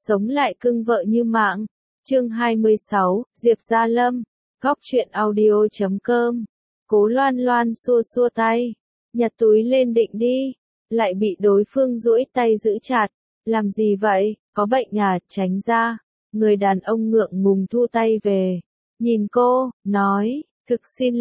sống lại cưng vợ như mạng. Chương 26, Diệp Gia Lâm. Góc truyện audio.com. Cố Loan Loan xua xua tay, nhặt túi lên định đi, lại bị đối phương duỗi tay giữ chặt. Làm gì vậy, có bệnh à, tránh ra. Người đàn ông ngượng ngùng thu tay về. Nhìn cô, nói, thực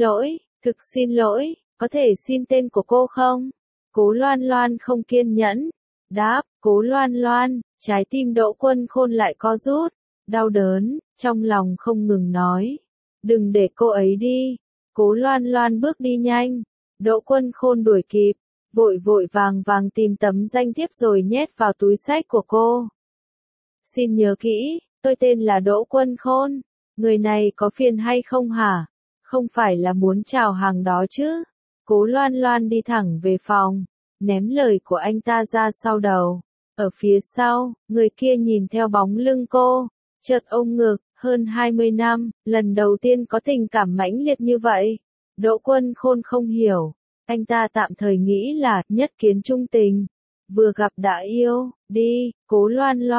xin lỗi, có thể xin tên của cô không? Cố Loan Loan không kiên nhẫn. Đáp, Cố Loan Loan, trái tim Đỗ Quân Khôn lại co rút, đau đớn, trong lòng không ngừng nói. Đừng để cô ấy đi. Cố Loan Loan bước đi nhanh. Đỗ Quân Khôn đuổi kịp, vội vội vàng vàng tìm tấm danh thiếp rồi nhét vào túi xách của cô. Xin nhớ kỹ, tôi tên là Đỗ Quân Khôn. Người này có phiền hay không hả? Không phải là muốn chào hàng đó chứ? Cố Loan Loan đi thẳng về phòng, ném lời của anh ta ra sau đầu. Ở phía sau, người kia nhìn theo bóng lưng cô, chợt ôm ngực. Hơn 20 năm, lần đầu tiên có tình cảm mãnh liệt như vậy. Đỗ Quân Khôn không hiểu. Anh ta tạm thời nghĩ là nhất kiến trung tình. Vừa gặp đã yêu, đi, Cố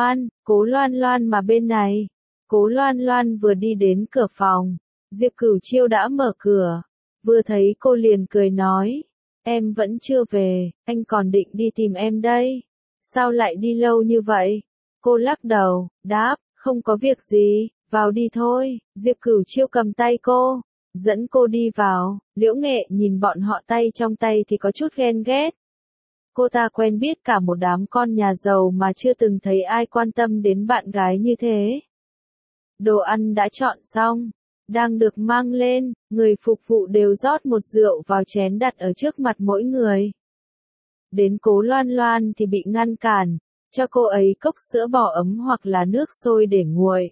Loan Loan mà bên này. Cố Loan Loan vừa đi đến cửa phòng. Diệp Cửu Chiêu đã mở cửa. Vừa thấy cô liền cười nói. Em vẫn chưa về, anh còn định đi tìm em đây. Sao lại đi lâu như vậy? Cô lắc đầu, đáp, không có việc gì. Vào đi thôi. Diệp Cửu Chiêu cầm tay cô, dẫn cô đi vào. Liễu Nghệ nhìn bọn họ tay trong tay thì có chút ghen ghét. Cô ta quen biết cả một đám con nhà giàu mà chưa từng thấy ai quan tâm đến bạn gái như thế. Đồ ăn đã chọn xong, đang được mang lên, người phục vụ đều rót một rượu vào chén đặt ở trước mặt mỗi người. Đến Cố Loan Loan thì bị ngăn cản, cho cô ấy cốc sữa bò ấm hoặc là nước sôi để nguội.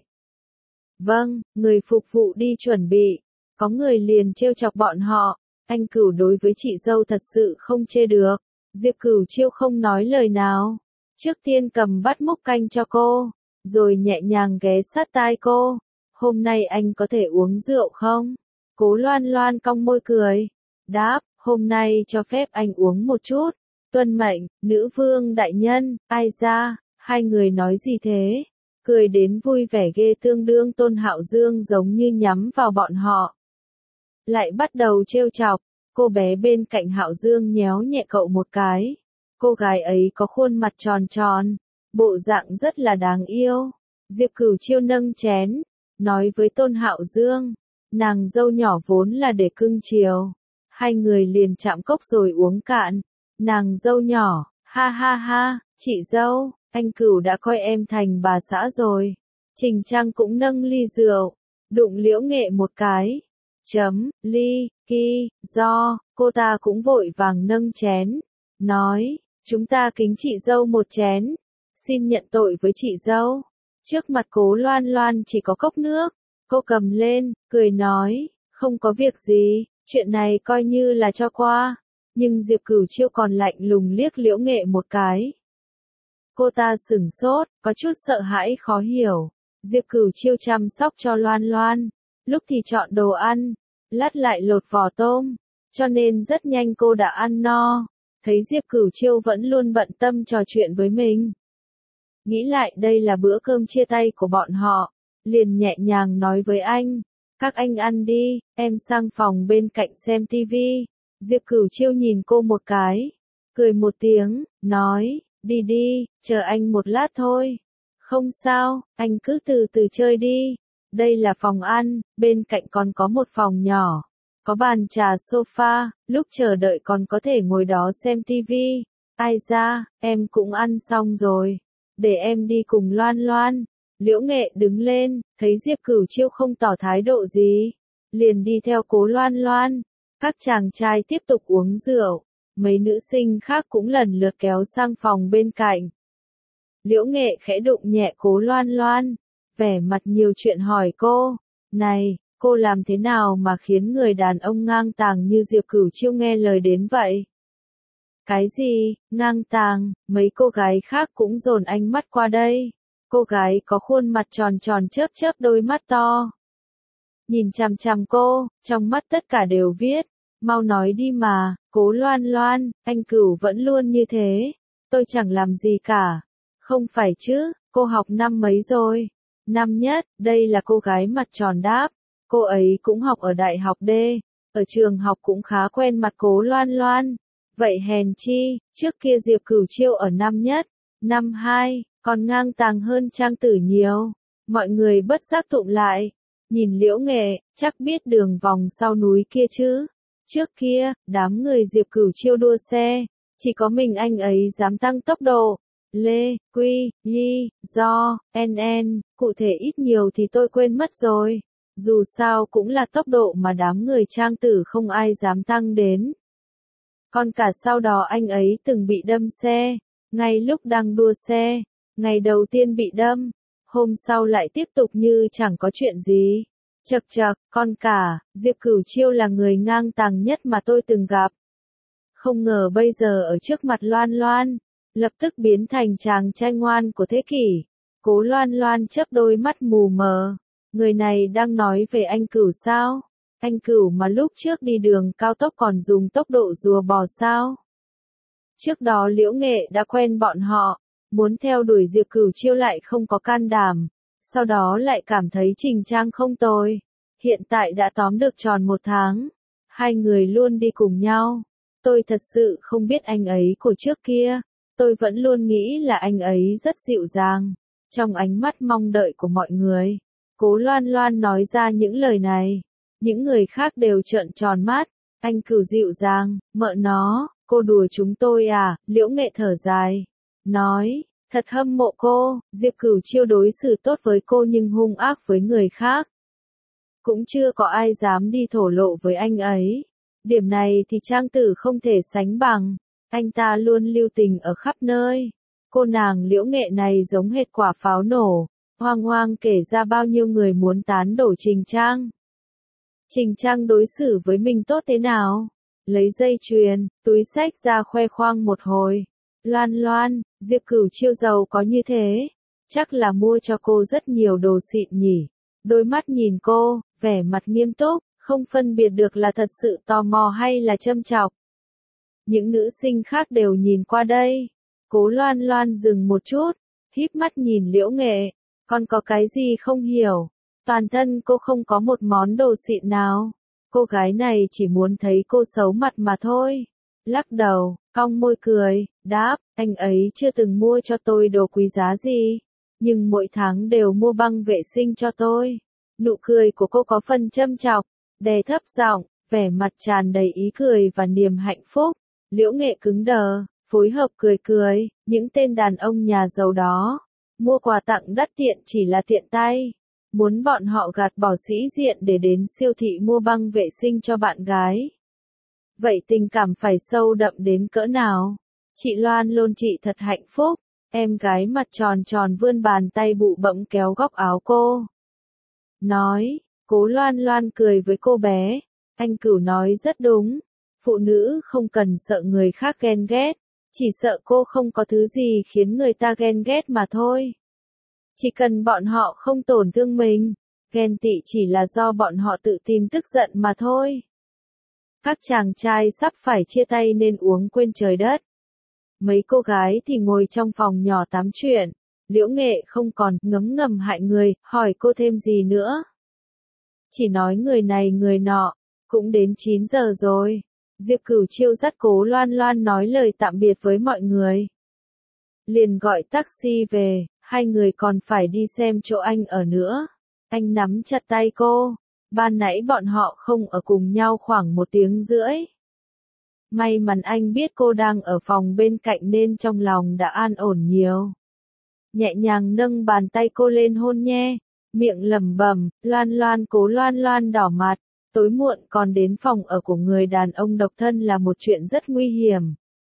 Vâng, người phục vụ đi chuẩn bị. Có người liền trêu chọc bọn họ. Anh Cửu đối với chị dâu thật sự không chê được. Diệp Cửu Chiêu không nói lời nào. Trước tiên cầm bát múc canh cho cô, rồi nhẹ nhàng ghé sát tai cô. Hôm nay anh có thể uống rượu không? Cố Loan Loan cong môi cười. Đáp, hôm nay cho phép anh uống một chút. Tuân mệnh, nữ vương đại nhân. Ai ra, hai người nói gì thế? Cười đến vui vẻ ghê, tương đương Tôn Hạo Dương giống như nhắm vào bọn họ. Lại bắt đầu trêu chọc. Cô bé bên cạnh Hạo Dương nhéo nhẹ cậu một cái. Cô gái ấy có khuôn mặt tròn tròn, bộ dạng rất là đáng yêu. Diệp Cửu Chiêu nâng chén, nói với Tôn Hạo Dương, nàng dâu nhỏ vốn là để cưng chiều. Hai người liền chạm cốc rồi uống cạn. Nàng dâu nhỏ, ha ha ha, chị dâu, anh Cửu đã coi em thành bà xã rồi. Trình Trang cũng nâng ly rượu, đụng Liễu Nghệ một cái. Ly, ki, do, cô ta cũng vội vàng nâng chén. Nói, chúng ta kính chị dâu một chén. Xin nhận tội với chị dâu. Trước mặt Cố Loan Loan chỉ có cốc nước. Cô cầm lên, cười nói, không có việc gì, chuyện này coi như là cho qua. Nhưng Diệp Cửu Chiêu còn lạnh lùng liếc Liễu Nghệ một cái. Cô ta sửng sốt, có chút sợ hãi khó hiểu. Diệp Cửu Chiêu chăm sóc cho Loan Loan. Lúc thì chọn đồ ăn, lát lại lột vỏ tôm. Cho nên rất nhanh cô đã ăn no. Thấy Diệp Cửu Chiêu vẫn luôn bận tâm trò chuyện với mình. Nghĩ lại đây là bữa cơm chia tay của bọn họ. Liền nhẹ nhàng nói với anh. Các anh ăn đi, em sang phòng bên cạnh xem tivi. Diệp Cửu Chiêu nhìn cô một cái. Cười một tiếng, nói. Đi đi, chờ anh một lát thôi. Không sao, anh cứ từ từ chơi đi. Đây là phòng ăn, bên cạnh còn có một phòng nhỏ. Có bàn trà sofa, lúc chờ đợi còn có thể ngồi đó xem tivi. Ai ra, em cũng ăn xong rồi. Để em đi cùng Loan Loan. Liễu Nghệ đứng lên, thấy Diệp Cửu Chiêu không tỏ thái độ gì. Liền đi theo Cố Loan Loan. Các chàng trai tiếp tục uống rượu. Mấy nữ sinh khác cũng lần lượt kéo sang phòng bên cạnh. Liễu Nghệ khẽ đụng nhẹ Cố Loan Loan, vẻ mặt nhiều chuyện hỏi cô. Này, cô làm thế nào mà khiến người đàn ông ngang tàng như Diệp Cửu Chiêu nghe lời đến vậy? Cái gì, ngang tàng, mấy cô gái khác cũng dồn ánh mắt qua đây. Cô gái có khuôn mặt tròn tròn chớp chớp đôi mắt to. Nhìn chằm chằm cô, trong mắt tất cả đều viết. Mau nói đi mà, Cố Loan Loan, anh Cửu vẫn luôn như thế. Tôi chẳng làm gì cả. Không phải chứ, Cô học năm mấy rồi? Năm nhất, đây là cô gái mặt tròn đáp. Cô ấy cũng học ở đại học D, ở trường học cũng khá quen mặt Cố Loan Loan. Vậy hèn chi, trước kia Diệp Cửu Chiêu ở năm nhất, năm hai, còn ngang tàng hơn Trang Tử nhiều. Mọi người bất giác tụm lại, nhìn Liễu Nghệ, chắc biết đường vòng sau núi kia chứ. Trước kia, đám người Diệp Cửu Chiêu đua xe, chỉ có mình anh ấy dám tăng tốc độ. Lê, Quy, Ly, Do, NN, cụ thể ít nhiều thì tôi quên mất rồi. Dù sao cũng là tốc độ mà đám người Trang Tử không ai dám tăng đến. Còn cả sau đó anh ấy từng bị đâm xe, ngay lúc đang đua xe, ngày đầu tiên bị đâm, hôm sau lại tiếp tục như chẳng có chuyện gì. Chậc chậc, con cả, Diệp Cửu Chiêu là người ngang tàng nhất mà tôi từng gặp. Không ngờ bây giờ ở trước mặt Loan Loan, lập tức biến thành chàng trai ngoan của thế kỷ. Cố Loan Loan chớp đôi mắt mù mờ. Người này đang nói về anh Cửu sao? Anh Cửu mà lúc trước đi đường cao tốc còn dùng tốc độ rùa bò sao? Trước đó Liễu Nghệ đã quen bọn họ, muốn theo đuổi Diệp Cửu Chiêu lại không có can đảm, sau đó lại cảm thấy Trình Trang không tồi. Hiện tại đã tóm được tròn 1 tháng, hai người luôn đi cùng nhau. Tôi thật sự không biết anh ấy của trước kia, tôi vẫn luôn nghĩ là anh ấy rất dịu dàng. Trong ánh mắt mong đợi của mọi người, Cố Loan Loan nói ra những lời này, những người khác đều trợn tròn mắt. Anh Cửu dịu dàng, mợ nó, cô đùa chúng tôi à? Liễu Nghệ thở dài, nói, thật hâm mộ cô. Diệp Cửu Chiêu đối xử tốt với cô nhưng hung ác với người khác. Cũng chưa có ai dám đi thổ lộ với anh ấy. Điểm này thì Trang Tử không thể sánh bằng, anh ta luôn lưu tình ở khắp nơi. Cô nàng Liễu Nghệ này giống hệt quả pháo nổ, hoang hoang kể ra bao nhiêu người muốn tán đổ Trình Trang. Trình Trang đối xử với mình tốt thế nào? Lấy dây chuyền, túi xách ra khoe khoang một hồi. Loan Loan, Diệp Cửu Chiêu giàu có như thế, chắc là mua cho cô rất nhiều đồ xịn nhỉ. Đôi mắt nhìn cô, vẻ mặt nghiêm túc, không phân biệt được là thật sự tò mò hay là châm chọc. Những nữ sinh khác đều nhìn qua đây. Cố Loan Loan dừng một chút, híp mắt nhìn Liễu Nghệ, còn có cái gì không hiểu? Toàn thân cô không có một món đồ xịn nào. Cô gái này chỉ muốn thấy cô xấu mặt mà thôi. Lắc đầu, cong môi cười, đáp, anh ấy chưa từng mua cho tôi đồ quý giá gì, nhưng mỗi tháng đều mua băng vệ sinh cho tôi. Nụ cười của cô có phần châm chọc, đè thấp giọng, vẻ mặt tràn đầy ý cười và niềm hạnh phúc. Liễu Nghệ cứng đờ, phối hợp cười cười, những tên đàn ông nhà giàu đó, mua quà tặng đắt tiện chỉ là tiện tay. Muốn bọn họ gạt bỏ sĩ diện để đến siêu thị mua băng vệ sinh cho bạn gái. Vậy tình cảm phải sâu đậm đến cỡ nào? Chị Loan Lôn chị thật hạnh phúc. Em gái mặt tròn tròn vươn bàn tay bụ bẫm kéo góc áo cô. Nói, Cố Loan Loan cười với cô bé. Anh Cửu nói rất đúng. Phụ nữ không cần sợ người khác ghen ghét, chỉ sợ cô không có thứ gì khiến người ta ghen ghét mà thôi. Chỉ cần bọn họ không tổn thương mình, ghen tị chỉ là do bọn họ tự tìm tức giận mà thôi. Các chàng trai sắp phải chia tay nên uống quên trời đất. Mấy cô gái thì ngồi trong phòng nhỏ tám chuyện. Liễu Nghệ không còn ngấm ngầm hại người, hỏi cô thêm gì nữa. Chỉ nói người này người nọ, cũng đến 9 giờ rồi. Diệp Cửu Chiêu dắt Cố Loan Loan nói lời tạm biệt với mọi người. Liền gọi taxi về, hai người còn phải đi xem chỗ anh ở nữa. Anh nắm chặt tay cô. Ban nãy bọn họ không ở cùng nhau khoảng 1 tiếng rưỡi. May mắn anh biết cô đang ở phòng bên cạnh nên trong lòng đã an ổn nhiều. Nhẹ nhàng nâng bàn tay cô lên hôn nhé, miệng lẩm bẩm, Loan Loan. Cố Loan Loan đỏ mặt, tối muộn còn đến phòng ở của người đàn ông độc thân là một chuyện rất nguy hiểm.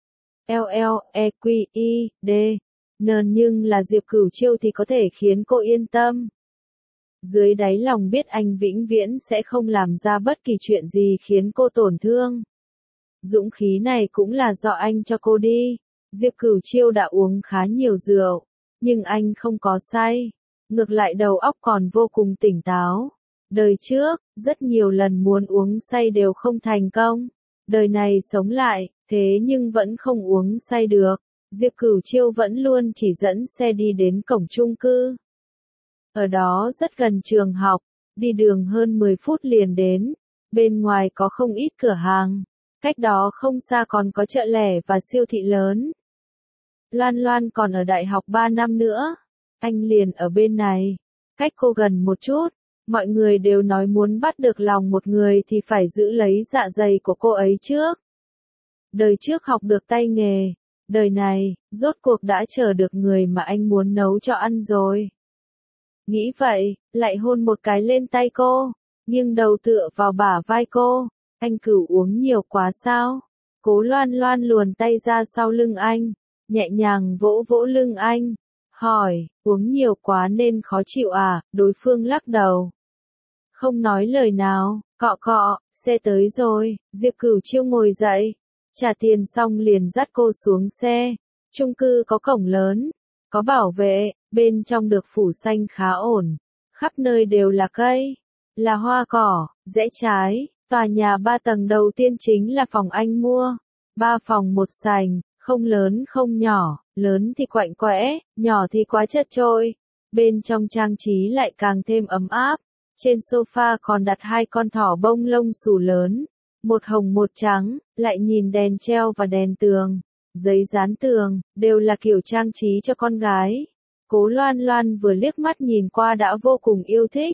LLEQID, nhưng là Diệp Cửu Chiêu thì có thể khiến cô yên tâm. Dưới đáy lòng biết anh vĩnh viễn sẽ không làm ra bất kỳ chuyện gì khiến cô tổn thương. Dũng khí này cũng là do anh cho cô đi. Diệp Cửu Chiêu đã uống khá nhiều rượu, nhưng anh không có say. Ngược lại đầu óc còn vô cùng tỉnh táo. Đời trước, rất nhiều lần muốn uống say đều không thành công. Đời này sống lại, thế nhưng vẫn không uống say được. Diệp Cửu Chiêu vẫn luôn chỉ dẫn xe đi đến cổng chung cư. Ở đó rất gần trường học, đi đường hơn 10 phút liền đến, bên ngoài có không ít cửa hàng, cách đó không xa còn có chợ lẻ và siêu thị lớn. Loan Loan còn ở đại học 3 năm nữa, anh liền ở bên này, cách cô gần một chút, mọi người đều nói muốn bắt được lòng một người thì phải giữ lấy dạ dày của cô ấy trước. Đời trước học được tay nghề, đời này, rốt cuộc đã chờ được người mà anh muốn nấu cho ăn rồi. Nghĩ vậy, lại hôn một cái lên tay cô, nghiêng đầu tựa vào bả vai cô. Anh Cửu uống nhiều quá sao? Cố Loan Loan luồn tay ra sau lưng anh, nhẹ nhàng vỗ vỗ lưng anh, hỏi, uống nhiều quá nên khó chịu à? Đối phương lắc đầu, không nói lời nào. Cọ cọ, xe tới rồi. Diệp Cửu Chiêu ngồi dậy, trả tiền xong liền dắt cô xuống xe. Chung cư có cổng lớn, có bảo vệ, bên trong được phủ xanh khá ổn, khắp nơi đều là cây, là hoa cỏ, rẽ trái. Tòa nhà 3 tầng đầu tiên chính là phòng anh mua, 3 phòng 1 sành, không lớn không nhỏ, lớn thì quạnh quẽ, nhỏ thì quá chật chội. Bên trong trang trí lại càng thêm ấm áp, trên sofa còn đặt 2 con thỏ bông lông xù lớn, một hồng một trắng, lại nhìn đèn treo và đèn tường, giấy dán tường, đều là kiểu trang trí cho con gái. Cố Loan Loan vừa liếc mắt nhìn qua đã vô cùng yêu thích.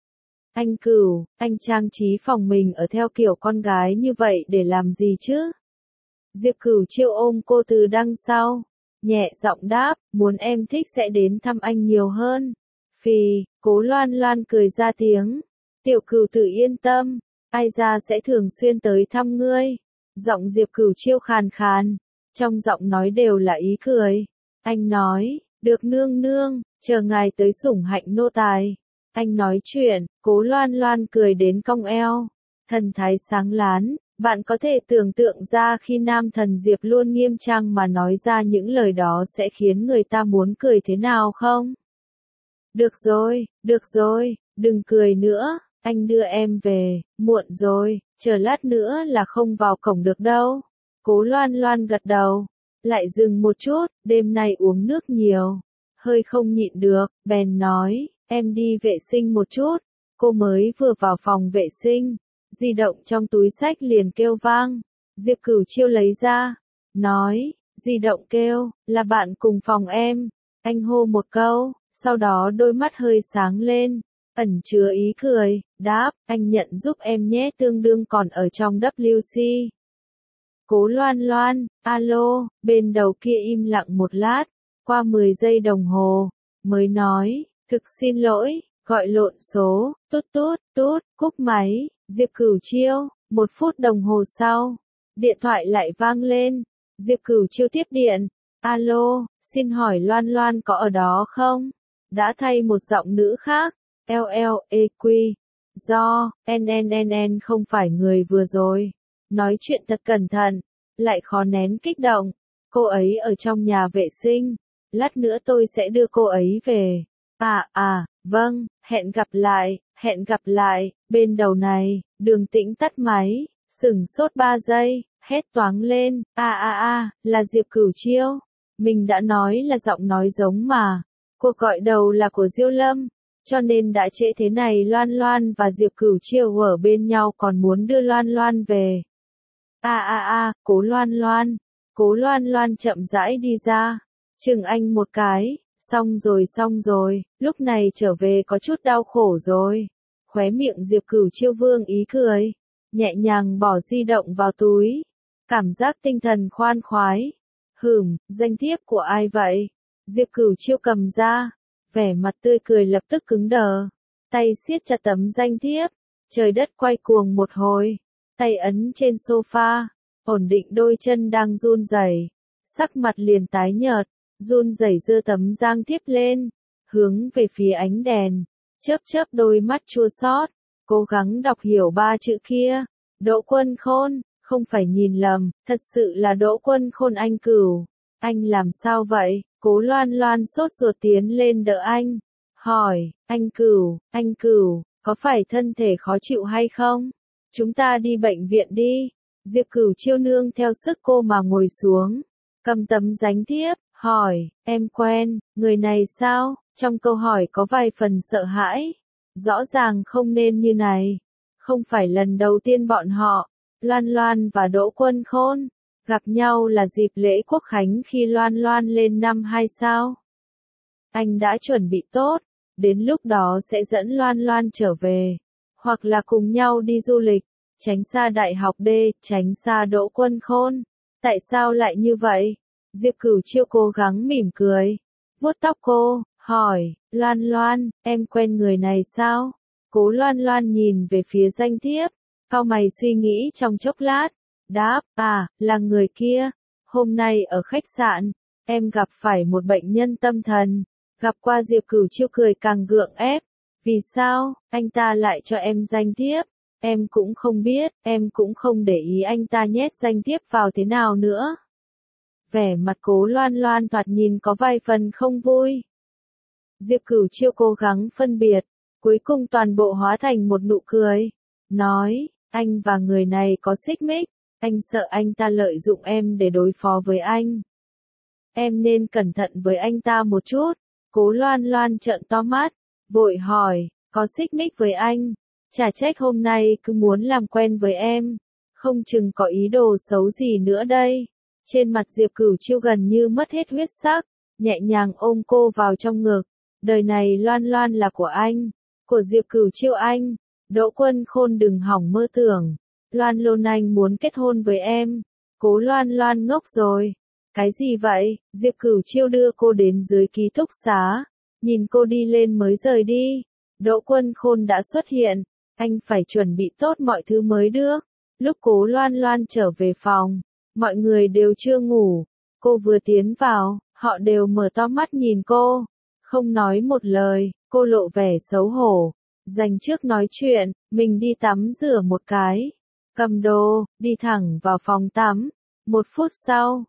Anh Cửu, anh trang trí phòng mình ở theo kiểu con gái như vậy để làm gì chứ? Diệp Cửu Chiêu ôm cô từ đằng sau, nhẹ giọng đáp, muốn em thích sẽ đến thăm anh nhiều hơn. Phì, Cố Loan Loan cười ra tiếng, tiểu Cửu tự yên tâm, ai ra sẽ thường xuyên tới thăm ngươi. Giọng Diệp Cửu Chiêu khàn khàn, trong giọng nói đều là ý cười. Anh nói, được nương nương, chờ ngài tới sủng hạnh nô tài. Anh nói chuyện, Cố Loan Loan cười đến cong eo, thần thái sáng láng. Bạn có thể tưởng tượng ra khi nam thần Diệp luôn nghiêm trang mà nói ra những lời đó sẽ khiến người ta muốn cười thế nào không? Được rồi, đừng cười nữa, anh đưa em về, muộn rồi, chờ lát nữa là không vào cổng được đâu. Cố Loan Loan gật đầu, lại dừng một chút, đêm nay uống nước nhiều, hơi không nhịn được, bèn nói, em đi vệ sinh một chút. Cô mới vừa vào phòng vệ sinh, di động trong túi xách liền kêu vang. Diệp Cửu Chiêu lấy ra, nói, di động kêu, là bạn cùng phòng em. Anh hô một câu, sau đó đôi mắt hơi sáng lên, ẩn chứa ý cười, đáp, anh nhận giúp em nhé, tương đương còn ở trong WC. Cố Loan Loan, alo, bên đầu kia im lặng một lát, qua 10 giây đồng hồ, mới nói, thực xin lỗi, gọi lộn số, tút tút, tút, cúp máy. Diệp Cửu Chiêu, 1 phút đồng hồ sau, điện thoại lại vang lên. Diệp Cửu Chiêu tiếp điện, alo, xin hỏi Loan Loan có ở đó không? Đã thay một giọng nữ khác, LLEQ, do, NNNN không phải người vừa rồi. Nói chuyện thật cẩn thận, lại khó nén kích động. Cô ấy ở trong nhà vệ sinh, lát nữa tôi sẽ đưa cô ấy về. Vâng, hẹn gặp lại, bên đầu này, Đường Tĩnh tắt máy, sửng sốt 3 giây, hét toáng lên, là Diệp Cửu Chiêu. Mình đã nói là giọng nói giống mà, cuộc gọi đầu là của Diêu Lâm, cho nên đã trễ thế này. Loan Loan và Diệp Cửu Chiêu ở bên nhau còn muốn đưa Loan Loan về. Cố Loan Loan chậm rãi đi ra, chừng anh một cái. Xong rồi, lúc này trở về có chút đau khổ rồi. Khóe miệng Diệp Cửu Chiêu vương ý cười, nhẹ nhàng bỏ di động vào túi, cảm giác tinh thần khoan khoái. Danh thiếp của ai vậy? Diệp Cửu Chiêu cầm ra, vẻ mặt tươi cười lập tức cứng đờ, tay siết chặt tấm danh thiếp, trời đất quay cuồng một hồi, tay ấn trên sofa, ổn định đôi chân đang run rẩy, sắc mặt liền tái nhợt. Run rẩy giơ tấm danh thiếp lên, hướng về phía ánh đèn, chớp đôi mắt chua xót, cố gắng đọc hiểu 3 chữ kia. Đỗ Quân Khôn, không phải nhìn lầm, thật sự là Đỗ Quân Khôn. Anh Cửu, anh làm sao vậy? Cố Loan Loan sốt ruột tiến lên đỡ anh, hỏi, anh Cửu, có phải thân thể khó chịu hay không? Chúng ta đi bệnh viện đi. Diệp Cửu Chiêu nương theo sức cô mà ngồi xuống, cầm tấm danh thiếp, hỏi, em quen, người này sao? Trong câu hỏi có vài phần sợ hãi. Rõ ràng không nên như này. Không phải lần đầu tiên bọn họ, Loan Loan và Đỗ Quân Khôn, gặp nhau là dịp lễ Quốc Khánh khi Loan Loan lên năm 2 sao. Anh đã chuẩn bị tốt, đến lúc đó sẽ dẫn Loan Loan trở về, hoặc là cùng nhau đi du lịch, tránh xa đại học D, tránh xa Đỗ Quân Khôn. Tại sao lại như vậy? Diệp Cửu Chiêu cố gắng mỉm cười, vuốt tóc cô, hỏi, Loan Loan, em quen người này sao? Cố Loan Loan nhìn về phía danh thiếp, cau mày suy nghĩ trong chốc lát, đáp, là người kia. Hôm nay ở khách sạn, em gặp phải một bệnh nhân tâm thần. Gặp qua Diệp Cửu Chiêu cười càng gượng ép. Vì sao, anh ta lại cho em danh thiếp? Em cũng không biết, em cũng không để ý anh ta nhét danh thiếp vào thế nào nữa. Vẻ mặt Cố Loan Loan thoạt nhìn có vài phần không vui. Diệp Cửu Chiêu cố gắng phân biệt, cuối cùng toàn bộ hóa thành một nụ cười. Nói, anh và người này có xích mích, anh sợ anh ta lợi dụng em để đối phó với anh. Em nên cẩn thận với anh ta một chút. Cố Loan Loan trợn to mắt, vội hỏi, có xích mích với anh? Chả trách hôm nay cứ muốn làm quen với em, không chừng có ý đồ xấu gì nữa đây. Trên mặt Diệp Cửu Chiêu gần như mất hết huyết sắc, nhẹ nhàng ôm cô vào trong ngực. Đời này Loan Loan là của anh, của Diệp Cửu Chiêu anh. Đỗ Quân Khôn đừng hỏng mơ tưởng. Loan Loan anh muốn kết hôn với em. Cố Loan Loan ngốc rồi. Cái gì vậy? Diệp Cửu Chiêu đưa cô đến dưới ký túc xá, nhìn cô đi lên mới rời đi. Đỗ Quân Khôn đã xuất hiện, anh phải chuẩn bị tốt mọi thứ mới được. Lúc Cố Loan Loan trở về phòng, mọi người đều chưa ngủ. Cô vừa tiến vào, họ đều mở to mắt nhìn cô, không nói một lời. Cô lộ vẻ xấu hổ, dành trước nói chuyện, mình đi tắm rửa một cái, cầm đồ, đi thẳng vào phòng tắm. 1 phút sau,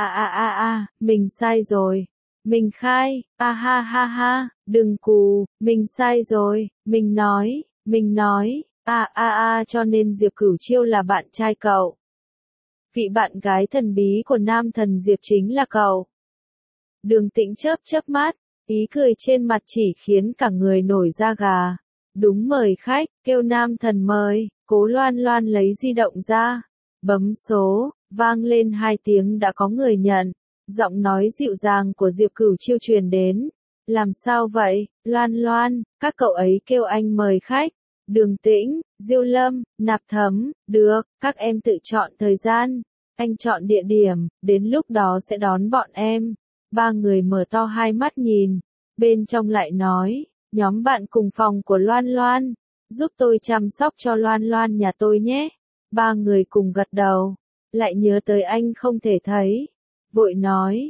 mình sai rồi. Mình khai, ha ha ha, đừng cù, mình sai rồi, mình nói, cho nên Diệp Cửu Chiêu là bạn trai cậu. Vị bạn gái thần bí của nam thần Diệp chính là cậu. Đường Tĩnh chớp chớp mắt, ý cười trên mặt chỉ khiến cả người nổi da gà. Đúng, mời khách, kêu nam thần mời. Cố Loan Loan lấy di động ra, bấm số, vang lên 2 tiếng đã có người nhận. Giọng nói dịu dàng của Diệp Cửu Chiêu truyền đến. Làm sao vậy, Loan Loan, các cậu ấy kêu anh mời khách. Đường Tĩnh, Diêu Lâm, Nạp Thấm, được, các em tự chọn thời gian. Anh chọn địa điểm, đến lúc đó sẽ đón bọn em. 3 người mở to hai mắt nhìn. Bên trong lại nói, nhóm bạn cùng phòng của Loan Loan, giúp tôi chăm sóc cho Loan Loan nhà tôi nhé. 3 người cùng gật đầu, lại nhớ tới anh không thể thấy. Vội nói,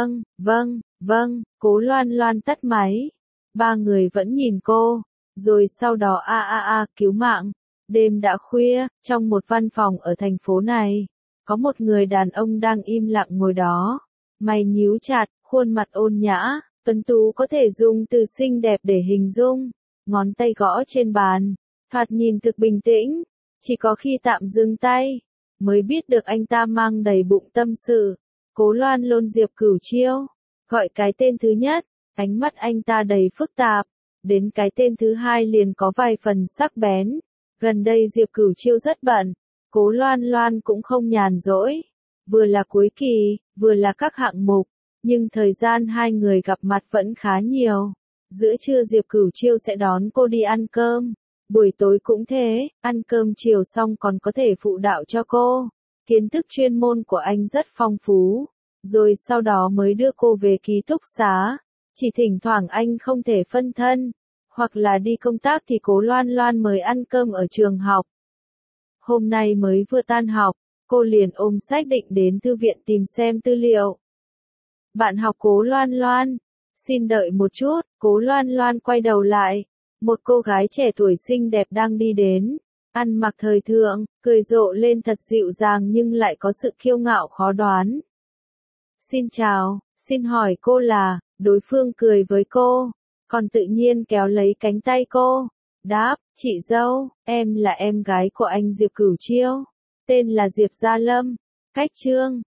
vâng, Cố Loan Loan tắt máy. 3 người vẫn nhìn cô, rồi sau đó cứu mạng. Đêm đã khuya, trong một văn phòng ở thành phố này, có một người đàn ông đang im lặng ngồi đó. Mày nhíu chặt, khuôn mặt ôn nhã, tuấn tú có thể dùng từ xinh đẹp để hình dung. Ngón tay gõ trên bàn, thoạt nhìn thực bình tĩnh. Chỉ có khi tạm dừng tay, mới biết được anh ta mang đầy bụng tâm sự. Cố Loan Loan Diệp Cửu Chiêu, gọi cái tên thứ nhất, ánh mắt anh ta đầy phức tạp. Đến cái tên thứ hai liền có vài phần sắc bén. Gần đây Diệp Cửu Chiêu rất bận, Cố Loan Loan cũng không nhàn rỗi. Vừa là cuối kỳ, vừa là các hạng mục, nhưng thời gian hai người gặp mặt vẫn khá nhiều. Giữa trưa Diệp Cửu Chiêu sẽ đón cô đi ăn cơm. Buổi tối cũng thế, ăn cơm chiều xong còn có thể phụ đạo cho cô. Kiến thức chuyên môn của anh rất phong phú. Rồi sau đó mới đưa cô về ký túc xá. Chỉ thỉnh thoảng anh không thể phân thân, hoặc là đi công tác thì Cố Loan Loan mời ăn cơm ở trường học. Hôm nay mới vừa tan học, cô liền ôm sách định đến thư viện tìm xem tư liệu. Bạn học Cố Loan Loan, xin đợi một chút. Cố Loan Loan quay đầu lại, một cô gái trẻ tuổi xinh đẹp đang đi đến, ăn mặc thời thượng, cười rộ lên thật dịu dàng nhưng lại có sự kiêu ngạo khó đoán. Xin chào, xin hỏi cô là, đối phương cười với cô, còn tự nhiên kéo lấy cánh tay cô. Đáp, chị dâu, em là em gái của anh Diệp Cửu Chiêu, tên là Diệp Gia Lâm, cách Trương.